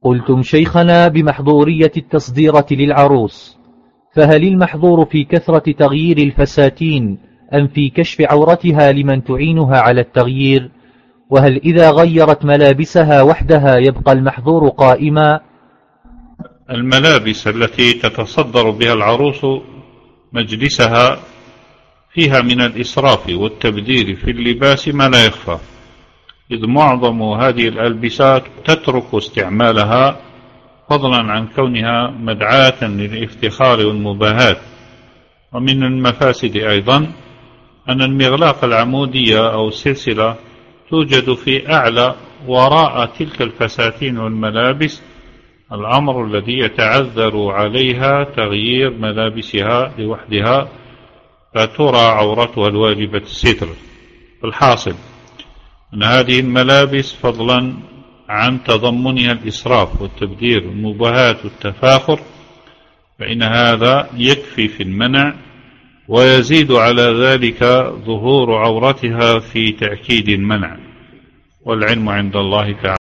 قلتم شيخنا بمحظورية التصديرة للعروس، فهل المحظور في كثرة تغيير الفساتين أم في كشف عورتها لمن تعينها على التغيير؟ وهل إذا غيرت ملابسها وحدها يبقى المحظور قائما؟ الملابس التي تتصدر بها العروس مجلسها فيها من الإسراف والتبذير في اللباس ما لا يخفى، إذ معظم هذه الألبسات تترك استعمالها فضلا عن كونها مدعاة للافتخار والمباهاة. ومن المفاسد أيضا أن المغلاق العمودية أو السلسلة توجد في أعلى وراء تلك الفساتين والملابس، الأمر الذي يتعذر عليها تغيير ملابسها لوحدها فترى عورتها الواجبة الستر. الحاصل أن هذه الملابس فضلا عن تضمنها الإسراف والتبذير والمباهاة والتفاخر، فإن هذا يكفي في المنع، ويزيد على ذلك ظهور عورتها في تأكيد المنع، والعلم عند الله تعالى.